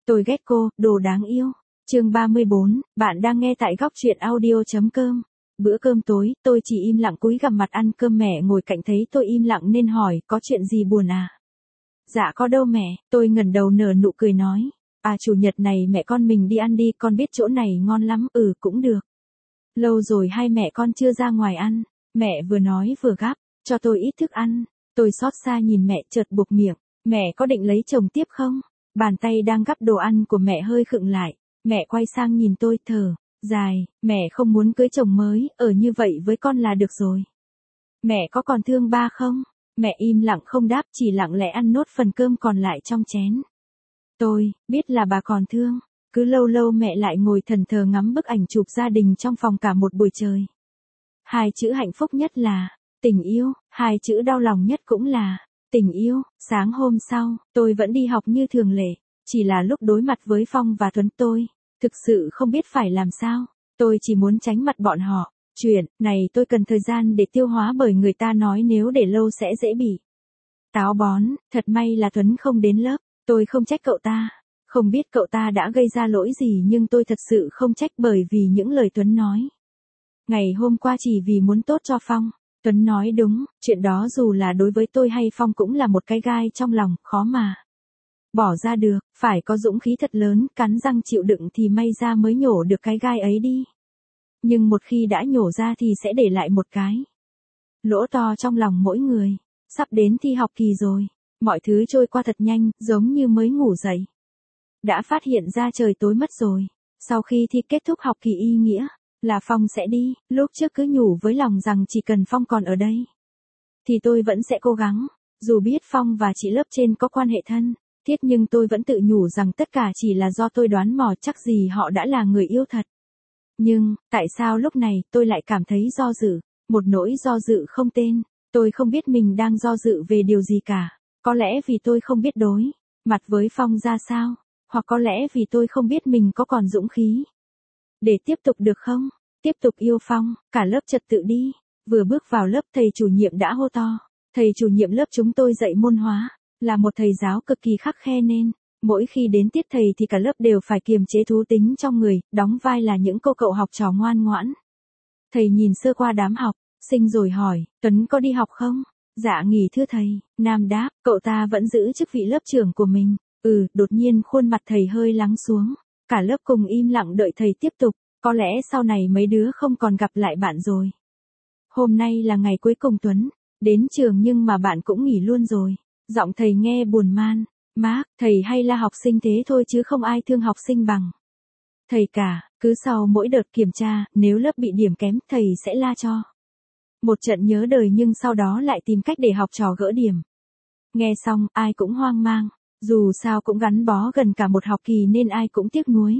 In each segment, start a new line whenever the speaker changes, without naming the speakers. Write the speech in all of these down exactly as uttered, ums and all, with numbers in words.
Tôi ghét cô, đồ đáng yêu. Chương ba mươi bốn, bạn đang nghe tại góc truyện audio chấm com. Bữa cơm tối, tôi chỉ im lặng cúi gằm mặt ăn cơm, mẹ ngồi cạnh thấy tôi im lặng nên hỏi, có chuyện gì buồn à? Dạ có đâu mẹ, tôi ngẩng đầu nở nụ cười nói. À chủ nhật này mẹ con mình đi ăn đi, con biết chỗ này ngon lắm. Ừ cũng được. Lâu rồi hai mẹ con chưa ra ngoài ăn. Mẹ vừa nói vừa gắp, cho tôi ít thức ăn. Tôi xót xa nhìn mẹ chợt buộc miệng. Mẹ có định lấy chồng tiếp không? Bàn tay đang gắp đồ ăn của mẹ hơi khựng lại. Mẹ quay sang nhìn tôi thở dài, mẹ không muốn cưới chồng mới, ở như vậy với con là được rồi. Mẹ có còn thương ba không? Mẹ im lặng không đáp, chỉ lặng lẽ ăn nốt phần cơm còn lại trong chén. Tôi biết là bà còn thương. Cứ lâu lâu mẹ lại ngồi thẫn thờ ngắm bức ảnh chụp gia đình trong phòng cả một buổi trời. Hai chữ hạnh phúc nhất là tình yêu, hai chữ đau lòng nhất cũng là tình yêu. Sáng hôm sau, tôi vẫn đi học như thường lệ, chỉ là lúc đối mặt với Phong và Tuấn tôi thực sự không biết phải làm sao. Tôi chỉ muốn tránh mặt bọn họ. Chuyện này tôi cần thời gian để tiêu hóa, bởi người ta nói nếu để lâu sẽ dễ bị táo bón. Thật may là Tuấn không đến lớp. Tôi không trách cậu ta. Không biết cậu ta đã gây ra lỗi gì, nhưng tôi thật sự không trách, bởi vì những lời Tuấn nói ngày hôm qua chỉ vì muốn tốt cho Phong. Tuấn nói đúng, chuyện đó dù là đối với tôi hay Phong cũng là một cái gai trong lòng, khó mà bỏ ra được, phải có dũng khí thật lớn, cắn răng chịu đựng thì may ra mới nhổ được cái gai ấy đi. Nhưng một khi đã nhổ ra thì sẽ để lại một cái lỗ to trong lòng mỗi người. Sắp đến thi học kỳ rồi, mọi thứ trôi qua thật nhanh, giống như mới ngủ dậy đã phát hiện ra trời tối mất rồi. Sau khi thi kết thúc học kỳ ý nghĩa là Phong sẽ đi, lúc trước cứ nhủ với lòng rằng chỉ cần Phong còn ở đây thì tôi vẫn sẽ cố gắng. Dù biết Phong và chị lớp trên có quan hệ thân thiết, nhưng tôi vẫn tự nhủ rằng tất cả chỉ là do tôi đoán mò, chắc gì họ đã là người yêu thật. Nhưng, tại sao lúc này tôi lại cảm thấy do dự, một nỗi do dự không tên. Tôi không biết mình đang do dự về điều gì cả. Có lẽ vì tôi không biết đối mặt với Phong ra sao, hoặc có lẽ vì tôi không biết mình có còn dũng khí để tiếp tục được không. Tiếp tục yêu Phong. Cả lớp trật tự đi. Vừa bước vào lớp, thầy chủ nhiệm đã hô to. Thầy chủ nhiệm lớp chúng tôi dạy môn hóa, là một thầy giáo cực kỳ khắt khe, nên mỗi khi đến tiết thầy thì cả lớp đều phải kiềm chế thú tính trong người, đóng vai là những cô cậu học trò ngoan ngoãn. Thầy nhìn sơ qua đám học sinh rồi hỏi, Tuấn có đi học không? Dạ nghỉ thưa thầy. Nam đáp, cậu ta vẫn giữ chức vị lớp trưởng của mình. Ừ, đột nhiên khuôn mặt thầy hơi lắng xuống. Cả lớp cùng im lặng đợi thầy tiếp tục. Có lẽ sau này mấy đứa không còn gặp lại bạn rồi. Hôm nay là ngày cuối cùng Tuấn đến trường, nhưng mà bạn cũng nghỉ luôn rồi. Giọng thầy nghe buồn man. Mác, thầy hay là học sinh thế thôi chứ không ai thương học sinh bằng thầy cả. Cứ sau mỗi đợt kiểm tra, nếu lớp bị điểm kém, thầy sẽ la cho một trận nhớ đời, nhưng sau đó lại tìm cách để học trò gỡ điểm. Nghe xong, ai cũng hoang mang. Dù sao cũng gắn bó gần cả một học kỳ nên ai cũng tiếc nuối.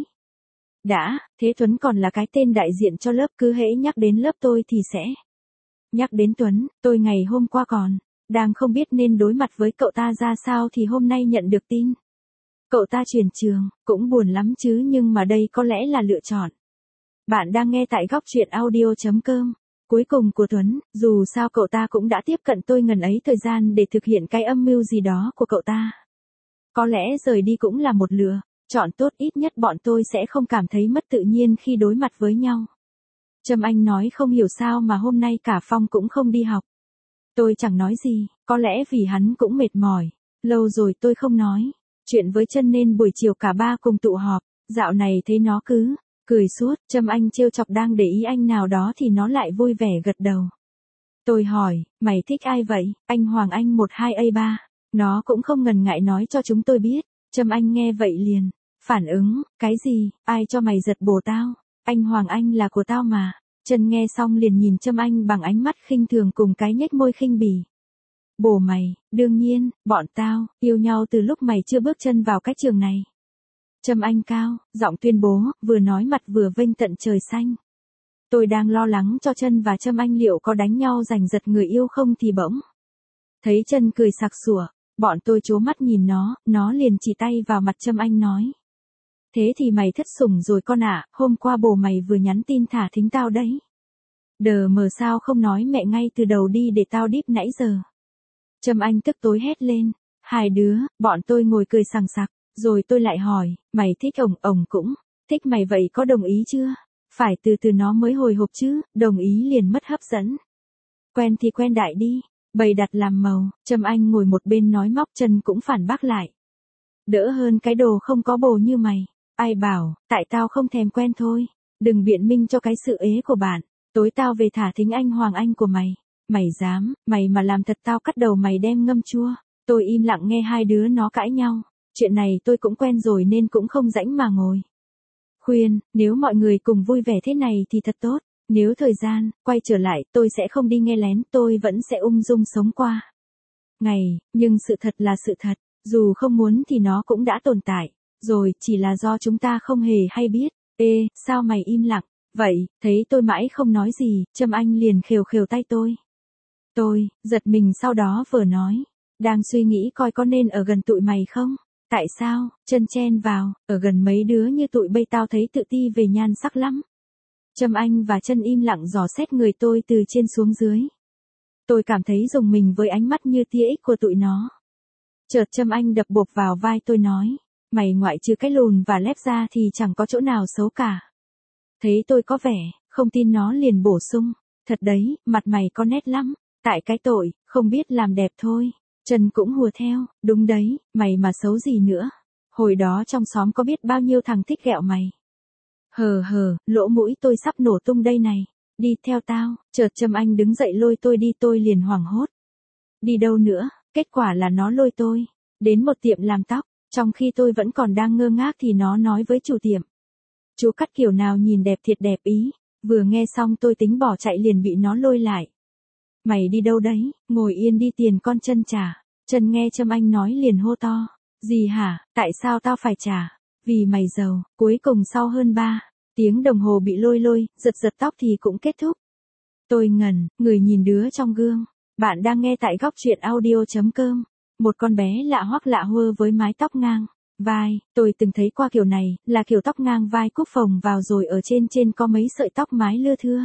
Đã, thế Tuấn còn là cái tên đại diện cho lớp, cứ hễ nhắc đến lớp tôi thì sẽ nhắc đến Tuấn. Tôi ngày hôm qua còn đang không biết nên đối mặt với cậu ta ra sao thì hôm nay nhận được tin cậu ta chuyển trường, cũng buồn lắm chứ, nhưng mà đây có lẽ là lựa chọn. Bạn đang nghe tại góc truyện audio chấm com. Cuối cùng của Tuấn, dù sao cậu ta cũng đã tiếp cận tôi ngần ấy thời gian để thực hiện cái âm mưu gì đó của cậu ta. Có lẽ rời đi cũng là một lựa chọn tốt, ít nhất bọn tôi sẽ không cảm thấy mất tự nhiên khi đối mặt với nhau. Trâm Anh nói không hiểu sao mà hôm nay cả Phong cũng không đi học. Tôi chẳng nói gì, có lẽ vì hắn cũng mệt mỏi. Lâu rồi tôi không nói chuyện với Trân nên buổi chiều cả ba cùng tụ họp. Dạo này thấy nó cứ cười suốt. Trâm Anh trêu chọc đang để ý anh nào đó thì nó lại vui vẻ gật đầu. Tôi hỏi, mày thích ai vậy? Anh Hoàng Anh một hai a ba. Nó cũng không ngần ngại nói cho chúng tôi biết. Trâm Anh nghe vậy liền phản ứng, cái gì? Ai cho mày giật bồ tao? Anh Hoàng Anh là của tao mà. Trân nghe xong liền nhìn Trâm Anh bằng ánh mắt khinh thường cùng cái nhếch môi khinh bỉ. Bồ mày, đương nhiên, bọn tao yêu nhau từ lúc mày chưa bước chân vào cái trường này. Trâm Anh cao giọng tuyên bố, vừa nói mặt vừa vênh tận trời xanh. Tôi đang lo lắng cho Trân và Trâm Anh liệu có đánh nhau giành giật người yêu không thì bỗng thấy Trân cười sặc sủa. Bọn tôi trố mắt nhìn nó, nó liền chỉ tay vào mặt Trâm Anh nói. Thế thì mày thất sủng rồi con ạ, hôm qua bồ mày vừa nhắn tin thả thính tao đấy. Đờ mờ sao không nói mẹ ngay từ đầu đi để tao đíp nãy giờ. Trâm Anh tức tối hét lên. Hai đứa, bọn tôi ngồi cười sằng sặc. Rồi tôi lại hỏi, mày thích ổng, ổng cũng thích mày vậy có đồng ý chưa? Phải từ từ nó mới hồi hộp chứ, đồng ý liền mất hấp dẫn. Quen thì quen đại đi, bày đặt làm màu, Trâm Anh ngồi một bên nói móc chân cũng phản bác lại. Đỡ hơn cái đồ không có bồ như mày, ai bảo, tại tao không thèm quen thôi, đừng biện minh cho cái sự ế của bạn, tối tao về thả thính anh Hoàng Anh của mày, mày dám, mày mà làm thật tao cắt đầu mày đem ngâm chua. Tôi im lặng nghe hai đứa nó cãi nhau, chuyện này tôi cũng quen rồi nên cũng không rảnh mà ngồi. Khuyên, nếu mọi người cùng vui vẻ thế này thì thật tốt, nếu thời gian, quay trở lại tôi sẽ không đi nghe lén, tôi vẫn sẽ ung dung sống qua ngày, nhưng sự thật là sự thật, dù không muốn thì nó cũng đã tồn tại, rồi chỉ là do chúng ta không hề hay biết. Ê, sao mày im lặng, vậy, thấy tôi mãi không nói gì, Trâm Anh liền khều khều tay tôi. Tôi, giật mình sau đó vừa nói, đang suy nghĩ coi có nên ở gần tụi mày không? Tại sao? Chân chen vào, ở gần mấy đứa như tụi bây tao thấy tự ti về nhan sắc lắm. Trâm Anh và Chân im lặng dò xét người tôi từ trên xuống dưới. Tôi cảm thấy rùng mình với ánh mắt như tia ích của tụi nó. Chợt Trâm Anh đập bộp vào vai tôi nói, mày ngoại trừ cái lùn và lép ra thì chẳng có chỗ nào xấu cả. Thấy tôi có vẻ, không tin nó liền bổ sung, thật đấy, mặt mày có nét lắm, tại cái tội, không biết làm đẹp thôi. Trần cũng hùa theo, đúng đấy, mày mà xấu gì nữa. Hồi đó trong xóm có biết bao nhiêu thằng thích ghẹo mày. Hờ hờ, lỗ mũi tôi sắp nổ tung đây này. Đi theo tao, chợt Trâm Anh đứng dậy lôi tôi đi, tôi liền hoảng hốt. Đi đâu nữa, kết quả là nó lôi tôi đến một tiệm làm tóc, trong khi tôi vẫn còn đang ngơ ngác thì nó nói với chủ tiệm. Chú cắt kiểu nào nhìn đẹp thiệt đẹp ý, vừa nghe xong tôi tính bỏ chạy liền bị nó lôi lại. Mày đi đâu đấy, ngồi yên đi tiền con Chân trả. Chân nghe Trâm Anh nói liền hô to. Gì hả, tại sao tao phải trả? Vì mày giàu. Cuối cùng sau hơn ba tiếng đồng hồ bị lôi lôi, giật giật tóc thì cũng kết thúc. Tôi ngẩn, người nhìn đứa trong gương. Bạn đang nghe tại góc truyện audio chấm com. Một con bé lạ hoắc lạ hơ với mái tóc ngang vai, tôi từng thấy qua kiểu này, là kiểu tóc ngang vai cúp phồng vào rồi ở trên trên có mấy sợi tóc mái lưa thưa.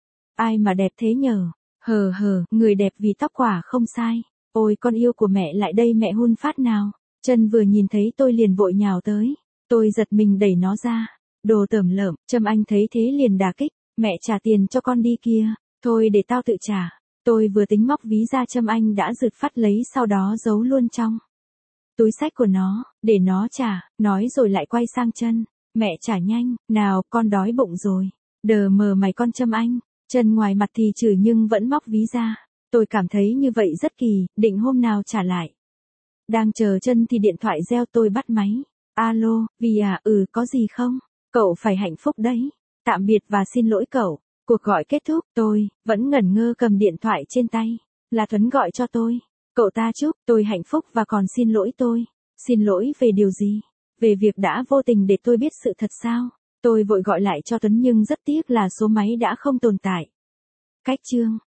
Ai mà đẹp thế nhở? Hờ hờ, người đẹp vì tóc quả không sai. Ôi con yêu của mẹ lại đây, mẹ hun phát nào. Chân vừa nhìn thấy tôi liền vội nhào tới. Tôi giật mình đẩy nó ra. Đồ tởm lợm, Trâm Anh thấy thế liền đả kích. Mẹ trả tiền cho con đi kia. Thôi để tao tự trả. Tôi vừa tính móc ví ra, Trâm Anh đã rượt phát lấy, sau đó giấu luôn trong túi xách của nó, để nó trả, nói rồi lại quay sang Chân. Mẹ trả nhanh, nào, con đói bụng rồi. Đờ mờ mày con Trâm Anh. Chân ngoài mặt thì chửi nhưng vẫn móc ví ra. Tôi cảm thấy như vậy rất kỳ, định hôm nào trả lại. Đang chờ Chân thì điện thoại reo, tôi bắt máy. Alo, Vì à, ừ, có gì không? Cậu phải hạnh phúc đấy. Tạm biệt và xin lỗi cậu. Cuộc gọi kết thúc, tôi vẫn ngẩn ngơ cầm điện thoại trên tay. Là Tuấn gọi cho tôi. Cậu ta chúc tôi hạnh phúc và còn xin lỗi tôi. Xin lỗi về điều gì? Về việc đã vô tình để tôi biết sự thật sao? Tôi vội gọi lại cho Tuấn nhưng rất tiếc là số máy đã không tồn tại. Cách chương